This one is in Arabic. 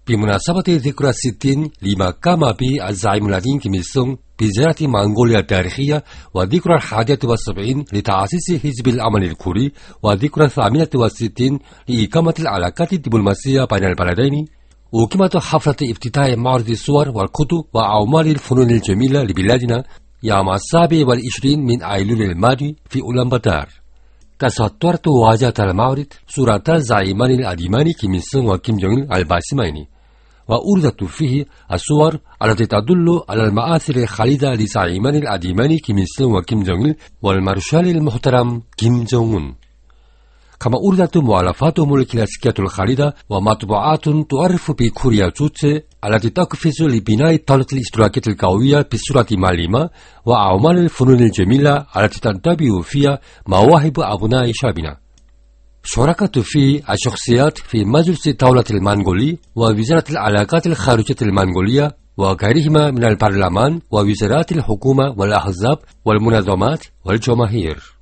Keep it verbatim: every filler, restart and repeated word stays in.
بمناسبة ذكرى الستين لما قام به الزعيم العظيم كيم إل سونغ بزيارة منغوليا التاريخية، وذكرى الحادية والسبعين لتأسيس حزب الأمل الكوري، وذكرى الثامنة والستين لإقامة العلاقات الدبلوماسية بين البلدين، أقيمت حفلة افتتاح معرض الصور والكتب وأعمال الفنون الجميلة لبلادنا يوم السابع والعشرين من أيلول الماضي في أولانباتار. تصدرت واجهة المعرض صورة الزعيمان العظيمان كيم إل سونغ وكيم جونغ إل الباسمين، وأوردت فيه الصور التي تدل على المآثر الخالدة لزعيمان العظيمان كيم إل سونغ وكيم جونغ والمارشال المحترم كيم جونغ أون. كما أوردت مؤلفاتهم الكلاسيكية الخالدة ومطبوعات تعرف بكوريا جوتسي التي تقفز لبناء الدولة الاشتراكية القوية بصورة معلمة، وأعمال الفنون الجميلة التي تنتبه فيها مواهب أبناء شعبنا. شاركت في الشخصيات في مجلس الدولة المنغولي ووزارة العلاقات الخارجية المنغولية وغيرهما من البرلمان ووزارات الحكومة والأحزاب والمنظمات والجماهير.